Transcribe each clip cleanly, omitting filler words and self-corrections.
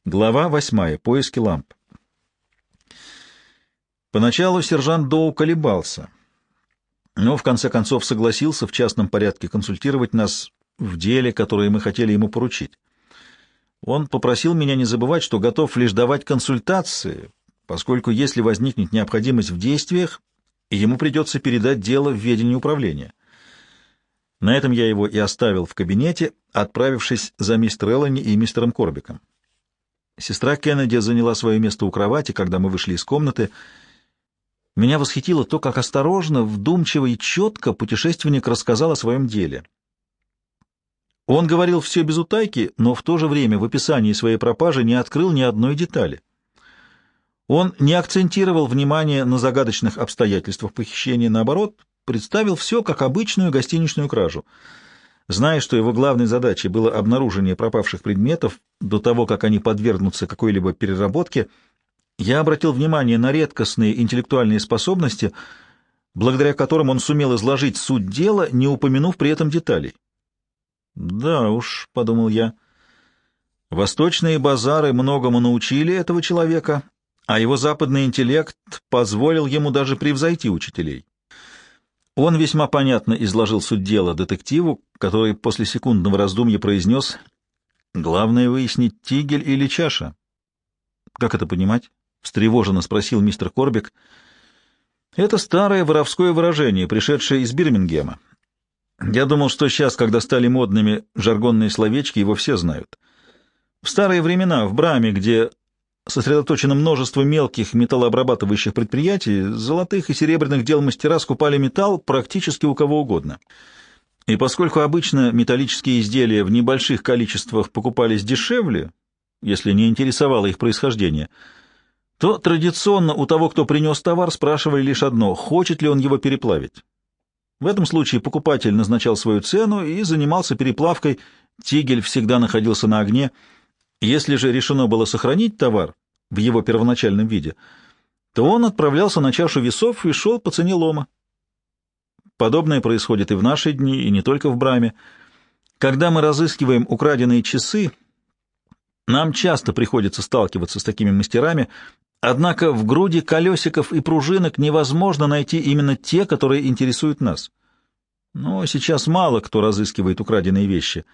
Глава 8. Поиски ламп. Поначалу сержант Доу колебался, но в конце концов согласился в частном порядке консультировать нас в деле, которое мы хотели ему поручить. Он попросил меня не забывать, что готов лишь давать консультации, поскольку если возникнет необходимость в действиях, ему придется передать дело в ведение управления. На этом я его и оставил в кабинете, отправившись за мистер Эллани и мистером Корбиком. Сестра Кеннеди заняла свое место у кровати, когда мы вышли из комнаты. Меня восхитило то, как осторожно, вдумчиво и четко путешественник рассказал о своем деле. Он говорил все без утайки, но в то же время в описании своей пропажи не открыл ни одной детали. Он не акцентировал внимание на загадочных обстоятельствах похищения, наоборот, представил все как обычную гостиничную кражу. Зная, что его главной задачей было обнаружение пропавших предметов до того, как они подвергнутся какой-либо переработке, я обратил внимание на редкостные интеллектуальные способности, благодаря которым он сумел изложить суть дела, не упомянув при этом деталей. «Да уж», — подумал я, — «восточные базары многому научили этого человека, а его западный интеллект позволил ему даже превзойти учителей». Он весьма понятно изложил суть дела детективу, который после секундного раздумья произнес: «Главное выяснить, тигель или чаша». «Как это понимать?» — встревоженно спросил мистер Корбик. «Это старое воровское выражение, пришедшее из Бирмингема. Я думал, что сейчас, когда стали модными жаргонные словечки, его все знают. В старые времена в Браме, где сосредоточено множество мелких металлообрабатывающих предприятий, золотых и серебряных дел мастера скупали металл практически у кого угодно. И поскольку обычно металлические изделия в небольших количествах покупались дешевле, если не интересовало их происхождение, то традиционно у того, кто принес товар, спрашивали лишь одно — хочет ли он его переплавить. В этом случае покупатель назначал свою цену и занимался переплавкой, тигель всегда находился на огне. Если же решено было сохранить товар в его первоначальном виде, то он отправлялся на чашу весов и шел по цене лома. Подобное происходит и в наши дни, и не только в Браме. Когда мы разыскиваем украденные часы, нам часто приходится сталкиваться с такими мастерами, однако в груди колесиков и пружинок невозможно найти именно те, которые интересуют нас. Но сейчас мало кто разыскивает украденные вещи.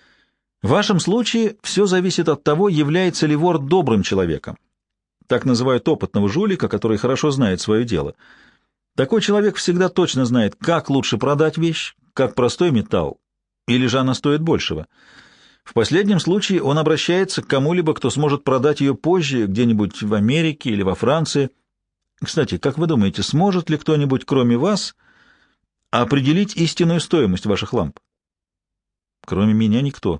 В вашем случае все зависит от того, является ли вор добрым человеком. Так называют опытного жулика, который хорошо знает свое дело. Такой человек всегда точно знает, как лучше продать вещь, как простой металл, или же она стоит большего. В последнем случае он обращается к кому-либо, кто сможет продать ее позже, где-нибудь в Америке или во Франции. Кстати, как вы думаете, сможет ли кто-нибудь, кроме вас, определить истинную стоимость ваших ламп? Кроме меня никто.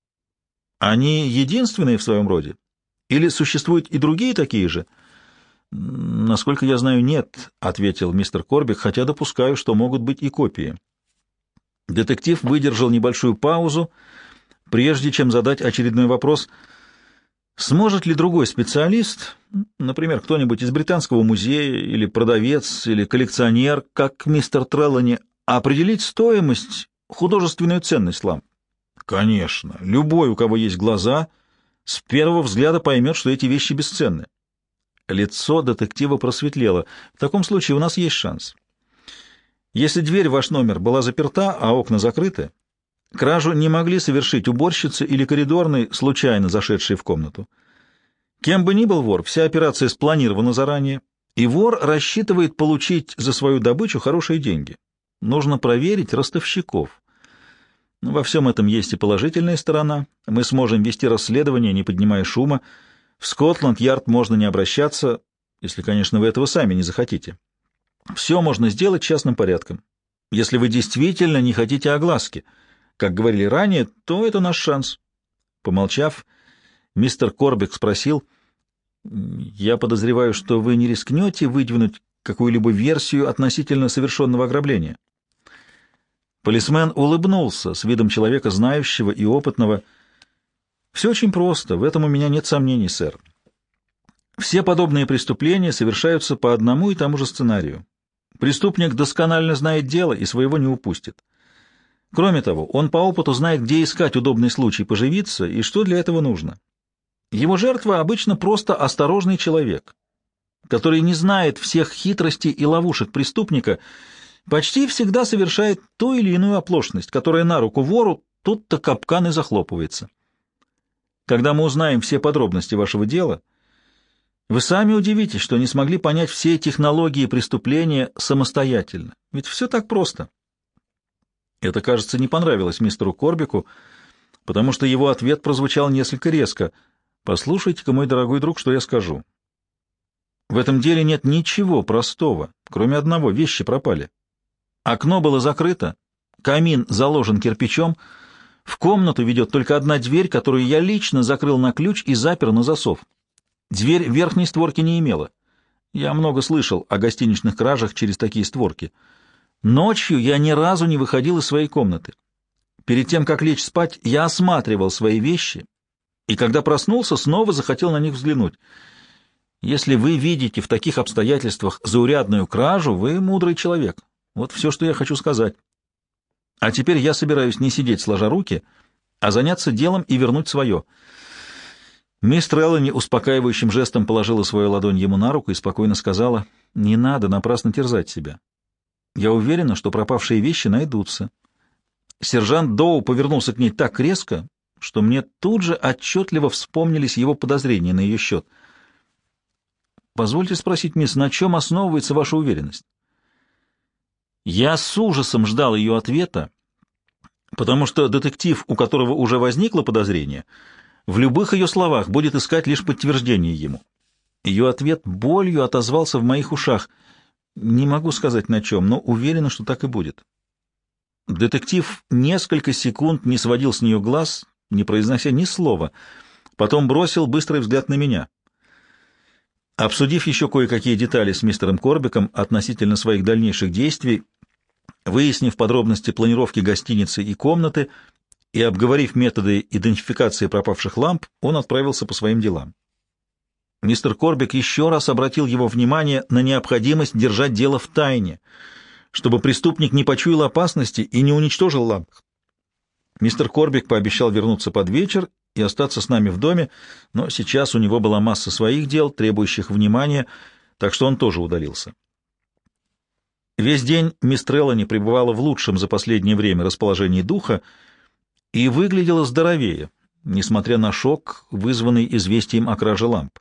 Они единственные в своем роде? Или существуют и другие такие же? Насколько я знаю, нет, — ответил мистер Корбик, хотя допускаю, что могут быть и копии. Детектив выдержал небольшую паузу, прежде чем задать очередной вопрос. Сможет ли другой специалист, например, кто-нибудь из Британского музея, или продавец, или коллекционер, как мистер Треллани, определить стоимость, художественную ценность ламп? Конечно, любой, у кого есть глаза, с первого взгляда поймет, что эти вещи бесценны. Лицо детектива просветлело. В таком случае у нас есть шанс. Если дверь в ваш номер была заперта, а окна закрыты, кражу не могли совершить уборщица или коридорный, случайно зашедший в комнату. Кем бы ни был вор, вся операция спланирована заранее, и вор рассчитывает получить за свою добычу хорошие деньги. Нужно проверить ростовщиков. Во всем этом есть и положительная сторона. Мы сможем вести расследование, не поднимая шума. В Скотланд-Ярд можно не обращаться, если, конечно, вы этого сами не захотите. Все можно сделать частным порядком. Если вы действительно не хотите огласки, как говорили ранее, то это наш шанс. Помолчав, мистер Корбик спросил: «Я подозреваю, что вы не рискнете выдвинуть какую-либо версию относительно совершенного ограбления?» Полисмен улыбнулся с видом человека знающего и опытного. «Все очень просто, в этом у меня нет сомнений, сэр. Все подобные преступления совершаются по одному и тому же сценарию. Преступник досконально знает дело и своего не упустит. Кроме того, он по опыту знает, где искать удобный случай поживиться и что для этого нужно. Его жертва обычно просто осторожный человек, который не знает всех хитростей и ловушек преступника, почти всегда совершает ту или иную оплошность, которая на руку вору, тут-то капкан и захлопывается. Когда мы узнаем все подробности вашего дела, вы сами удивитесь, что не смогли понять все технологии преступления самостоятельно. Ведь все так просто. Это, кажется, не понравилось мистеру Корбику, потому что его ответ прозвучал несколько резко. «Послушайте-ка, мой дорогой друг, что я скажу. В этом деле нет ничего простого, кроме одного — вещи пропали. Окно было закрыто, камин заложен кирпичом, в комнату ведет только одна дверь, которую я лично закрыл на ключ и запер на засов. Дверь верхней створки не имела. Я много слышал о гостиничных кражах через такие створки. Ночью я ни разу не выходил из своей комнаты. Перед тем, как лечь спать, я осматривал свои вещи, и когда проснулся, снова захотел на них взглянуть. Если вы видите в таких обстоятельствах заурядную кражу, вы мудрый человек. Вот все, что я хочу сказать. А теперь я собираюсь не сидеть сложа руки, а заняться делом и вернуть свое». Мисс Треллани успокаивающим жестом положила свою ладонь ему на руку и спокойно сказала: «Не надо напрасно терзать себя. Я уверена, что пропавшие вещи найдутся». Сержант Доу повернулся к ней так резко, что мне тут же отчетливо вспомнились его подозрения на ее счет. «Позвольте спросить, мисс, на чем основывается ваша уверенность?» Я с ужасом ждал ее ответа, потому что детектив, у которого уже возникло подозрение, в любых ее словах будет искать лишь подтверждение ему. Ее ответ болью отозвался в моих ушах. Не могу сказать на чем, но уверена, что так и будет. Детектив несколько секунд не сводил с нее глаз, не произнося ни слова, потом бросил быстрый взгляд на меня. Обсудив еще кое-какие детали с мистером Корбиком относительно своих дальнейших действий, выяснив подробности планировки гостиницы и комнаты и обговорив методы идентификации пропавших ламп, он отправился по своим делам. Мистер Корбик еще раз обратил его внимание на необходимость держать дело в тайне, чтобы преступник не почуял опасности и не уничтожил ламп. Мистер Корбик пообещал вернуться под вечер и остаться с нами в доме, но сейчас у него была масса своих дел, требующих внимания, так что он тоже удалился. Весь день мисс Треллани пребывала в лучшем за последнее время расположении духа и выглядела здоровее, несмотря на шок, вызванный известием о краже ламп.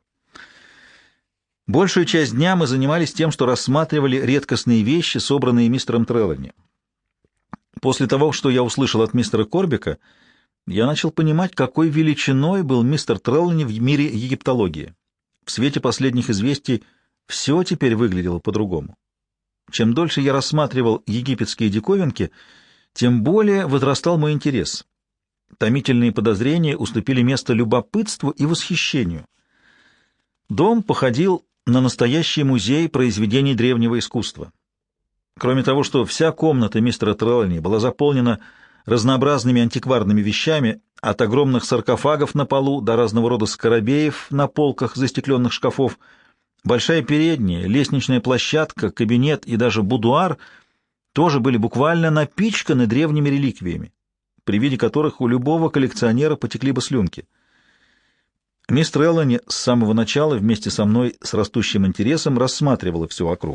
Большую часть дня мы занимались тем, что рассматривали редкостные вещи, собранные мистером Треллани. После того, что я услышал от мистера Корбика, я начал понимать, какой величиной был мистер Треллани в мире египтологии. В свете последних известий все теперь выглядело по-другому. Чем дольше я рассматривал египетские диковинки, тем более возрастал мой интерес. Томительные подозрения уступили место любопытству и восхищению. Дом походил на настоящий музей произведений древнего искусства. Кроме того, что вся комната мистера Треллани была заполнена разнообразными антикварными вещами, от огромных саркофагов на полу до разного рода скоробеев на полках застекленных шкафов, большая передняя, лестничная площадка, кабинет и даже будуар тоже были буквально напичканы древними реликвиями, при виде которых у любого коллекционера потекли бы слюнки. Мисс Треллани с самого начала вместе со мной с растущим интересом рассматривала все вокруг.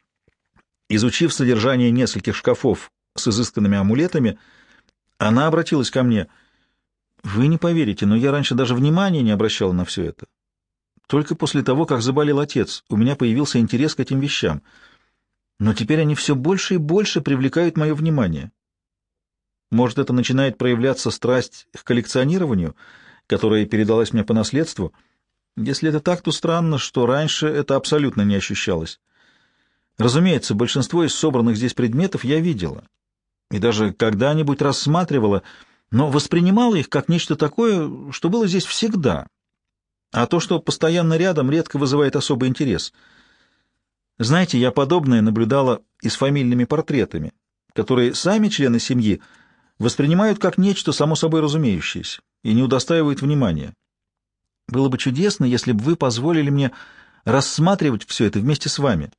Изучив содержание нескольких шкафов с изысканными амулетами, она обратилась ко мне: «Вы не поверите, но я раньше даже внимания не обращала на все это. Только после того, как заболел отец, у меня появился интерес к этим вещам. Но теперь они все больше и больше привлекают мое внимание. Может, это начинает проявляться страсть к коллекционированию, которая передалась мне по наследству? Если это так, то странно, что раньше это абсолютно не ощущалось. Разумеется, большинство из собранных здесь предметов я видела и даже когда-нибудь рассматривала, но воспринимала их как нечто такое, что было здесь всегда, а то, что постоянно рядом, редко вызывает особый интерес. Знаете, я подобное наблюдала и с фамильными портретами, которые сами члены семьи воспринимают как нечто само собой разумеющееся и не удостаивают внимания. Было бы чудесно, если бы вы позволили мне рассматривать все это вместе с вами».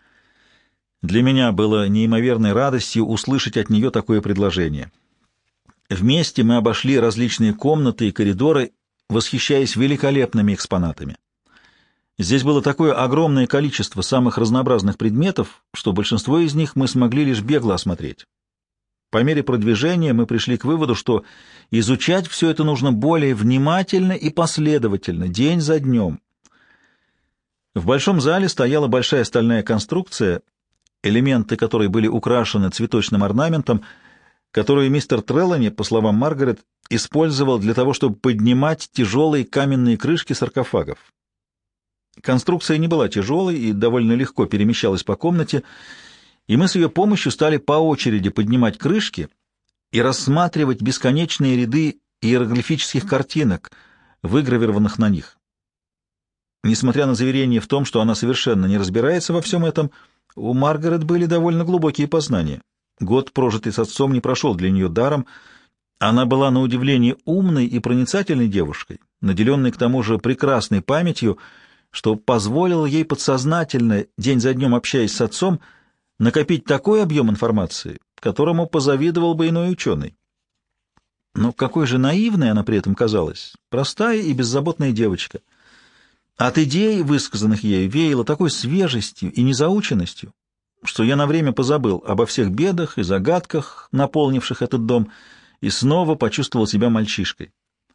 Для меня было неимоверной радостью услышать от нее такое предложение. Вместе мы обошли различные комнаты и коридоры восхищаясь великолепными экспонатами. Здесь было такое огромное количество самых разнообразных предметов, что большинство из них мы смогли лишь бегло осмотреть. По мере продвижения мы пришли к выводу, что изучать все это нужно более внимательно и последовательно, день за днем. В большом зале стояла большая стальная конструкция, элементы которой были украшены цветочным орнаментом, которую мистер Треллани, по словам Маргарет, использовал для того, чтобы поднимать тяжелые каменные крышки саркофагов. Конструкция не была тяжелой и довольно легко перемещалась по комнате, и мы с ее помощью стали по очереди поднимать крышки и рассматривать бесконечные ряды иероглифических картинок, выгравированных на них. Несмотря на заверение в том, что она совершенно не разбирается во всем этом, у Маргарет были довольно глубокие познания. Год, прожитый с отцом, не прошел для нее даром. Она была на удивление умной и проницательной девушкой, наделенной к тому же прекрасной памятью, что позволило ей подсознательно, день за днем общаясь с отцом, накопить такой объем информации, которому позавидовал бы иной ученый. Но какой же наивной она при этом казалась, простая и беззаботная девочка. От идей, высказанных ею, веяло такой свежестью и незаученностью, что я на время позабыл обо всех бедах и загадках, наполнивших этот дом, и снова почувствовал себя мальчишкой.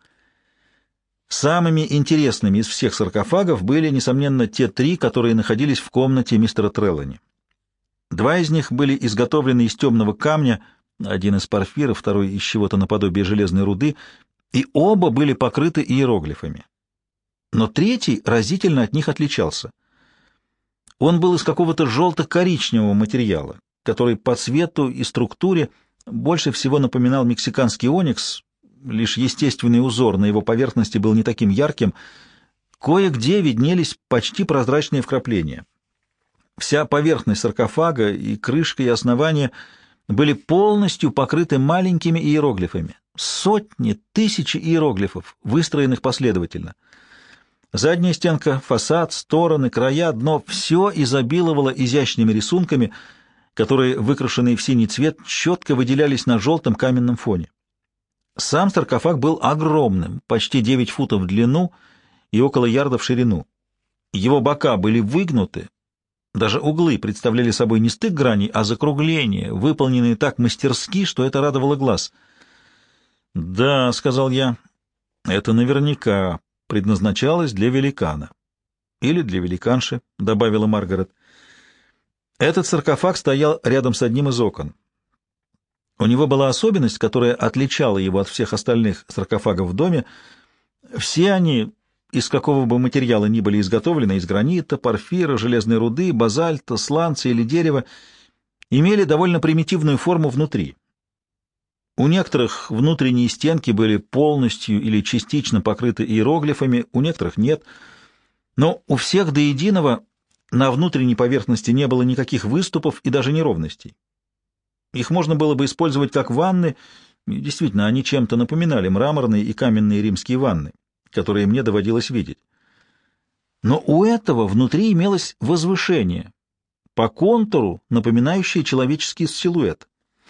Самыми интересными из всех саркофагов были, несомненно, те три, которые находились в комнате мистера Треллани. Два из них были изготовлены из темного камня, один из порфира, второй из чего-то наподобие железной руды, и оба были покрыты иероглифами. Но третий разительно от них отличался. Он был из какого-то желто-коричневого материала, который по цвету и структуре больше всего напоминал мексиканский оникс, лишь естественный узор на его поверхности был не таким ярким, кое-где виднелись почти прозрачные вкрапления. Вся поверхность саркофага, и крышка, и основание были полностью покрыты маленькими иероглифами. Сотни, тысячи иероглифов, выстроенных последовательно. Задняя стенка, фасад, стороны, края, дно — все изобиловало изящными рисунками, которые, выкрашенные в синий цвет, четко выделялись на желтом каменном фоне. Сам саркофаг был огромным, почти 9 футов в длину и около ярда в ширину. Его бока были выгнуты, даже углы представляли собой не стык граней, а закругления, выполненные так мастерски, что это радовало глаз. «Да», — сказал я, — «это наверняка предназначалось для великана». «Или для великанши», — добавила Маргарет. Этот саркофаг стоял рядом с одним из окон. У него была особенность, которая отличала его от всех остальных саркофагов в доме. Все они, из какого бы материала ни были изготовлены, из гранита, порфира, железной руды, базальта, сланца или дерева, имели довольно примитивную форму внутри. У некоторых внутренние стенки были полностью или частично покрыты иероглифами, у некоторых нет, но у всех до единого на внутренней поверхности не было никаких выступов и даже неровностей. Их можно было бы использовать как ванны, и действительно, они чем-то напоминали мраморные и каменные римские ванны, которые мне доводилось видеть. Но у этого внутри имелось возвышение, по контуру напоминающее человеческий силуэт.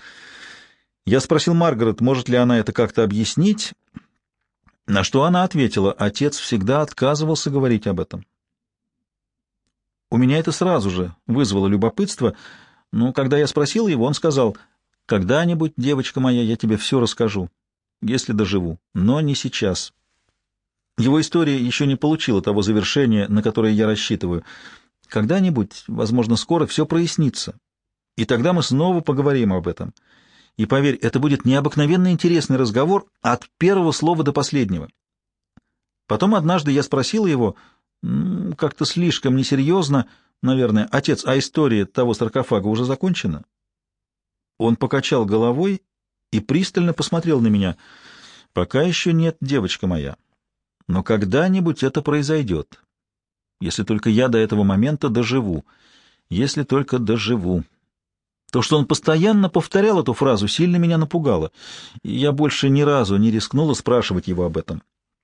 Я спросил Маргарет, может ли она это как-то объяснить, на что она ответила: отец всегда отказывался говорить об этом. У меня это сразу же вызвало любопытство, но когда я спросил его, он сказал: «Когда-нибудь, девочка моя, я тебе все расскажу, если доживу, но не сейчас». Его история еще не получила того завершения, на которое я рассчитываю. Когда-нибудь, возможно, скоро все прояснится, и тогда мы снова поговорим об этом. И поверь, это будет необыкновенно интересный разговор от первого слова до последнего. Потом однажды я спросил его, как-то слишком несерьезно, наверное: «Отец, а история того саркофага уже закончена?» Он покачал головой и пристально посмотрел на меня. «Пока еще нет, девочка моя, но когда-нибудь это произойдет, если только я до этого момента доживу, если только доживу». То, что он постоянно повторял эту фразу, сильно меня напугало, и я больше ни разу не рискнула спрашивать его об этом.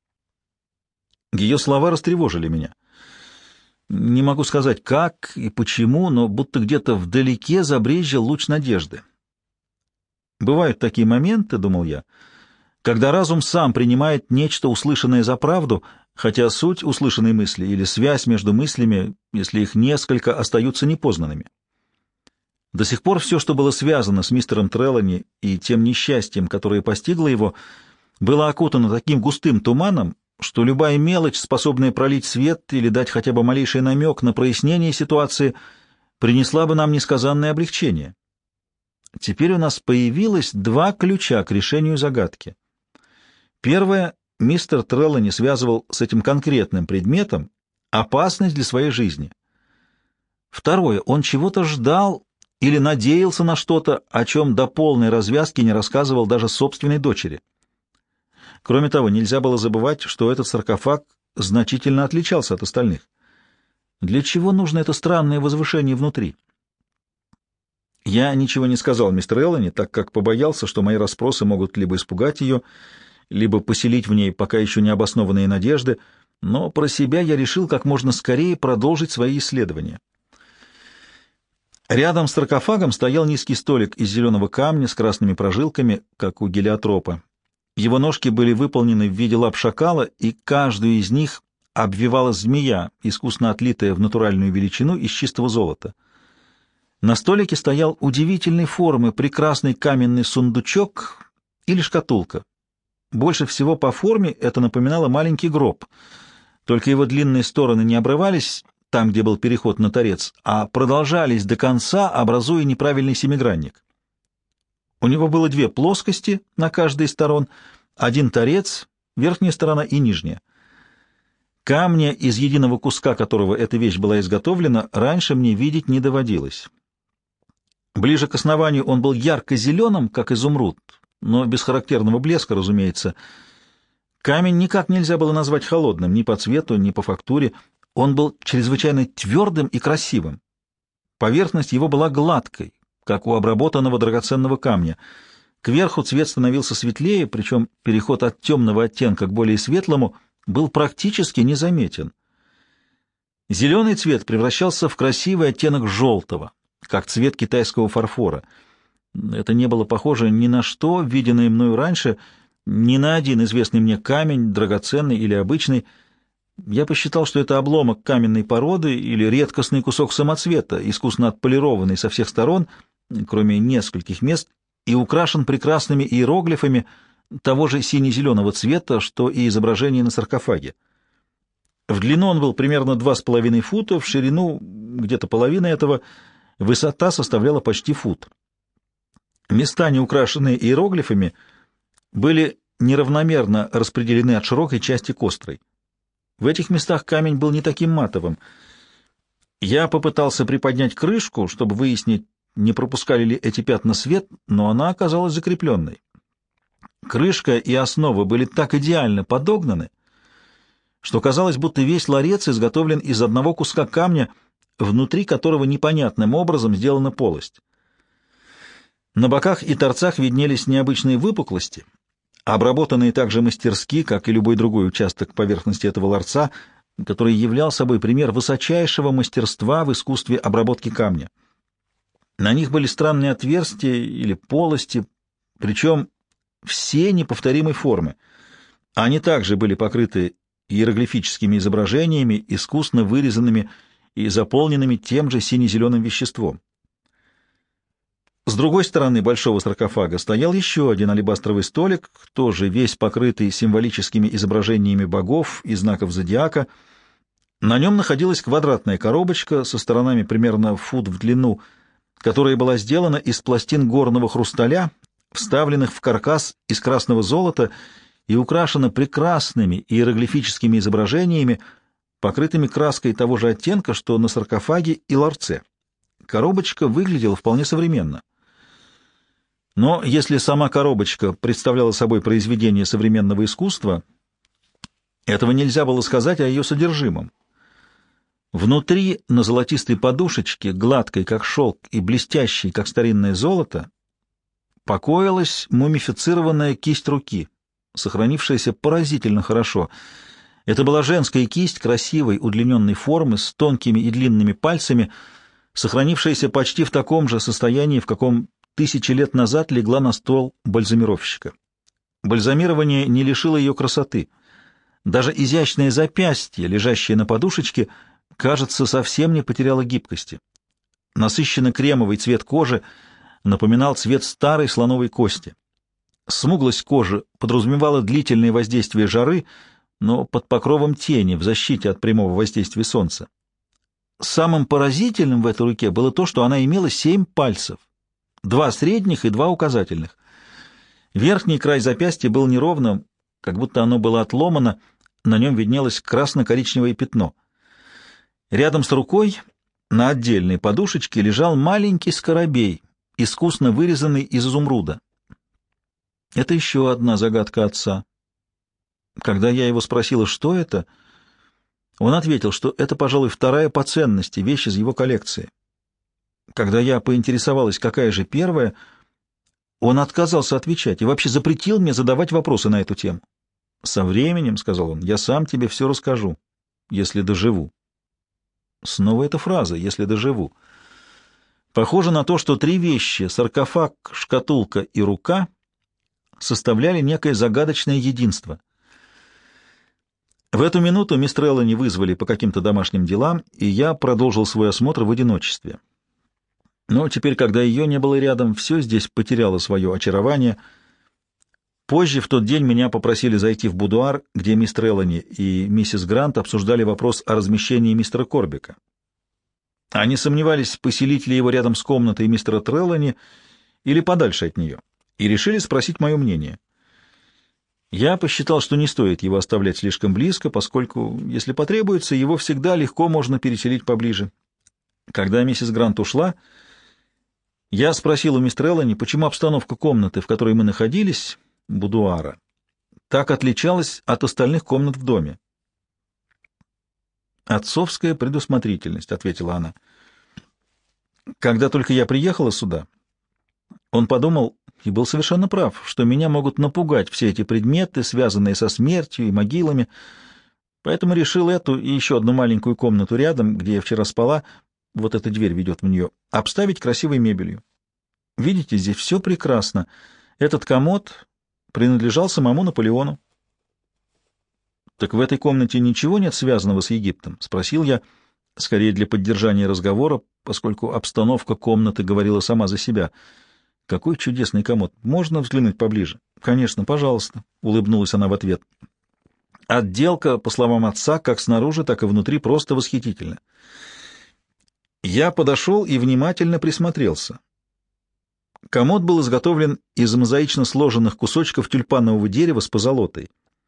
Ее слова растревожили меня. Не могу сказать, как и почему, но будто где-то вдалеке забрезжил луч надежды. Бывают такие моменты, — думал я, когда разум сам принимает нечто, услышанное за правду, хотя суть услышанной мысли или связь между мыслями, если их несколько, остаются непознанными. До сих пор все, что было связано с мистером Треллани и тем несчастьем, которое постигло его, было окутано таким густым туманом, что любая мелочь, способная пролить свет или дать хотя бы малейший намек на прояснение ситуации, принесла бы нам несказанное облегчение. Теперь у нас появилось два ключа к решению загадки. Первое, мистер Треллани связывал с этим конкретным предметом опасность для своей жизни. Второе, он чего-то ждал или надеялся на что-то, о чем до полной развязки не рассказывал даже собственной дочери. Кроме того, нельзя было забывать, что этот саркофаг значительно отличался от остальных. Для чего нужно это странное возвышение внутри? Я ничего не сказал мистер Эллани, так как побоялся, что мои расспросы могут либо испугать ее, либо поселить в ней пока еще необоснованные надежды, но про себя я решил как можно скорее продолжить свои исследования. Рядом с саркофагом стоял низкий столик из зеленого камня с красными прожилками, как у гелиотропа. Его ножки были выполнены в виде лап шакала, и каждую из них обвивала змея, искусно отлитая в натуральную величину из чистого золота. На столике стоял удивительной формы прекрасный каменный сундучок или шкатулка. Больше всего по форме это напоминало маленький гроб, только его длинные стороны не обрывались там, где был переход на торец, а продолжались до конца, образуя неправильный семигранник. У него было две плоскости на каждой из сторон, один торец, верхняя сторона и нижняя. Камня, из единого куска которого эта вещь была изготовлена, раньше мне видеть не доводилось. Ближе к основанию он был ярко-зеленым, как изумруд, но без характерного блеска, разумеется. Камень никак нельзя было назвать холодным ни по цвету, ни по фактуре. Он был чрезвычайно твердым и красивым. Поверхность его была гладкой, как у обработанного драгоценного камня. Кверху цвет становился светлее, причем переход от темного оттенка к более светлому был практически незаметен. Зеленый цвет превращался в красивый оттенок желтого, как цвет китайского фарфора. Это не было похоже ни на что, виденное мною раньше, ни на один известный мне камень, драгоценный или обычный. Я посчитал, что это обломок каменной породы или редкостный кусок самоцвета, искусно отполированный со всех сторон, кроме нескольких мест, и украшен прекрасными иероглифами того же сине-зеленого цвета, что и изображение на саркофаге. В длину он был примерно 2,5 фута, в ширину где-то половина этого, высота составляла почти фут. Места, не украшенные иероглифами, были неравномерно распределены от широкой части к острой. В этих местах камень был не таким матовым. Я попытался приподнять крышку, чтобы выяснить, не пропускали ли эти пятна свет, но она оказалась закрепленной. Крышка и основа были так идеально подогнаны, что казалось, будто весь ларец изготовлен из одного куска камня, внутри которого непонятным образом сделана полость. На боках и торцах виднелись необычные выпуклости, обработанные также мастерски, как и любой другой участок поверхности этого ларца, который являл собой пример высочайшего мастерства в искусстве обработки камня. На них были странные отверстия или полости, причем все неповторимой формы. Они также были покрыты иероглифическими изображениями, искусно вырезанными и заполненными тем же сине-зеленым веществом. С другой стороны большого саркофага стоял еще один алебастровый столик, тоже весь покрытый символическими изображениями богов и знаков зодиака. На нем находилась квадратная коробочка со сторонами примерно фут в длину, которая была сделана из пластин горного хрусталя, вставленных в каркас из красного золота и украшена прекрасными иероглифическими изображениями, покрытыми краской того же оттенка, что на саркофаге и ларце. Коробочка выглядела вполне современно. Но если сама коробочка представляла собой произведение современного искусства, этого нельзя было сказать о ее содержимом. Внутри, на золотистой подушечке, гладкой, как шелк, и блестящей, как старинное золото, покоилась мумифицированная кисть руки, сохранившаяся поразительно хорошо. Это была женская кисть красивой, удлиненной формы, с тонкими и длинными пальцами, сохранившаяся почти в таком же состоянии, в каком 1000 лет назад легла на стол бальзамировщика. Бальзамирование не лишило ее красоты. Даже изящное запястье, лежащее на подушечке, кажется, совсем не потеряло гибкости. Насыщенно-кремовый цвет кожи напоминал цвет старой слоновой кости. Смуглость кожи подразумевала длительное воздействие жары, но под покровом тени, в защите от прямого воздействия солнца. Самым поразительным в этой руке было то, что она имела 7 пальцев, 2 средних и 2 указательных. Верхний край запястья был неровным, как будто оно было отломано, на нем виднелось красно-коричневое пятно. Рядом с рукой на отдельной подушечке лежал маленький скоробей, искусно вырезанный из изумруда. Это еще одна загадка отца. Когда я его спросила, что это, он ответил, что это, пожалуй, вторая по ценности вещь из его коллекции. Когда я поинтересовалась, какая же первая, он отказался отвечать и вообще запретил мне задавать вопросы на эту тему. «Со временем, — сказал он, — я сам тебе все расскажу, если доживу». Снова эта фраза «если доживу». Похоже на то, что 3 вещи — саркофаг, шкатулка и рука — составляли некое загадочное единство. В эту минуту мисс Треллани вызвали по каким-то домашним делам, и я продолжил свой осмотр в одиночестве. Но теперь, когда ее не было рядом, все здесь потеряло свое очарование. Позже в тот день меня попросили зайти в будуар, где мисс Треллани и миссис Грант обсуждали вопрос о размещении мистера Корбека. Они сомневались, поселить ли его рядом с комнатой мистера Треллани или подальше от нее, и решили спросить мое мнение. Я посчитал, что не стоит его оставлять слишком близко, поскольку, если потребуется, его всегда легко можно переселить поближе. Когда миссис Грант ушла, я спросил у мисс Треллани, почему обстановка комнаты, в которой мы находились, будуара, так отличалась от остальных комнат в доме. «Отцовская предусмотрительность», — ответила она. «Когда только я приехала сюда, он подумал, и был совершенно прав, что меня могут напугать все эти предметы, связанные со смертью и могилами, поэтому решил эту и еще одну маленькую комнату рядом, где я вчера спала, вот эта дверь ведет в нее, обставить красивой мебелью. Видите, здесь все прекрасно. Этот комод принадлежал самому Наполеону». «Так в этой комнате ничего нет связанного с Египтом?» — спросил я, скорее для поддержания разговора, поскольку обстановка комнаты говорила сама за себя. «Какой чудесный комод! Можно взглянуть поближе?» «Конечно, пожалуйста», — улыбнулась она в ответ. Отделка, по словам отца, как снаружи, так и внутри, просто восхитительна. Я подошел и внимательно присмотрелся. Комод был изготовлен из мозаично сложенных кусочков тюльпанового дерева с позолотой.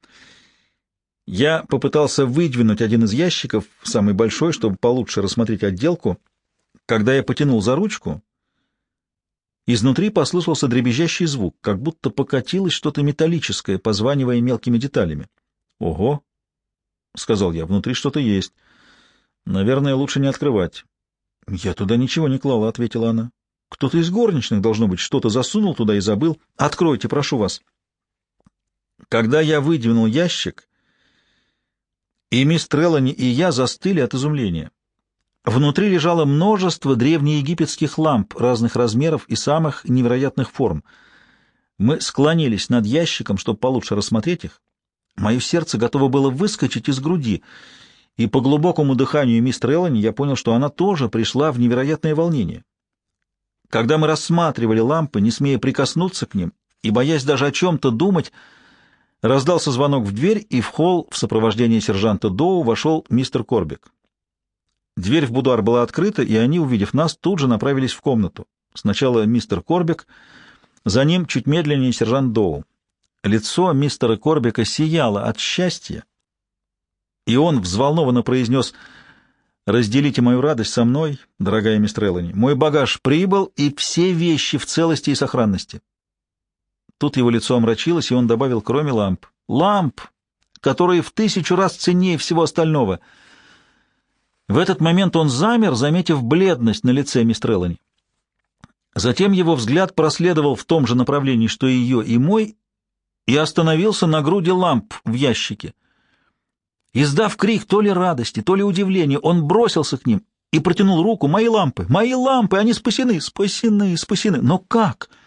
Я попытался выдвинуть один из ящиков, самый большой, чтобы получше рассмотреть отделку. Когда я потянул за ручку, изнутри послышался дребезжащий звук, как будто покатилось что-то металлическое, позванивая мелкими деталями. «Ого!» — сказал я, — «внутри что-то есть. Наверное, лучше не открывать». «Я туда ничего не клала», — ответила она. «Кто-то из горничных, должно быть, что-то засунул туда и забыл. Откройте, прошу вас». Когда я выдвинул ящик, и мисс Треллани, и я застыли от изумления. Внутри лежало множество древнеегипетских ламп разных размеров и самых невероятных форм. Мы склонились над ящиком, чтобы получше рассмотреть их. Мое сердце готово было выскочить из груди, и по глубокому дыханию мисс Треллани я понял, что она тоже пришла в невероятное волнение. Когда мы рассматривали лампы, не смея прикоснуться к ним и боясь даже о чем-то думать, раздался звонок в дверь, и в холл в сопровождении сержанта Доу вошел мистер Корбек. Дверь в будуар была открыта, и они, увидев нас, тут же направились в комнату. Сначала мистер Корбек, за ним чуть медленнее сержант Доу. Лицо мистера Корбека сияло от счастья, и он взволнованно произнес: «Разделите мою радость со мной, дорогая мисс Треллани. Мой багаж прибыл, и все вещи в целости и сохранности». Тут его лицо омрачилось, и он добавил: «кроме ламп. Ламп, которые в 1000 раз ценнее всего остального». В этот момент он замер, заметив бледность на лице мисс Треллани. Затем его взгляд проследовал в том же направлении, что и ее, и мой, и остановился на груди ламп в ящике. Издав крик то ли радости, то ли удивления, он бросился к ним и протянул руку. «Мои лампы! Мои лампы! Они спасены! Спасены! Спасены! Но как?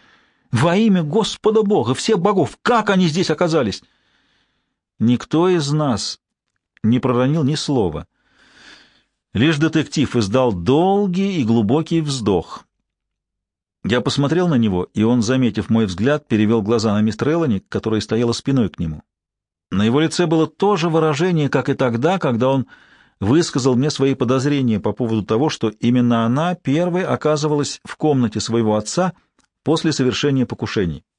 Во имя Господа Бога, всех богов, как они здесь оказались? Никто из нас не проронил ни слова. Лишь детектив издал долгий и глубокий вздох. Я посмотрел на него, и он, заметив мой взгляд, перевел глаза на мистер Эллани, которая стояла спиной к нему. На его лице было то же выражение, как и тогда, когда он высказал мне свои подозрения по поводу того, что именно она первой оказывалась в комнате своего отца после совершения покушений.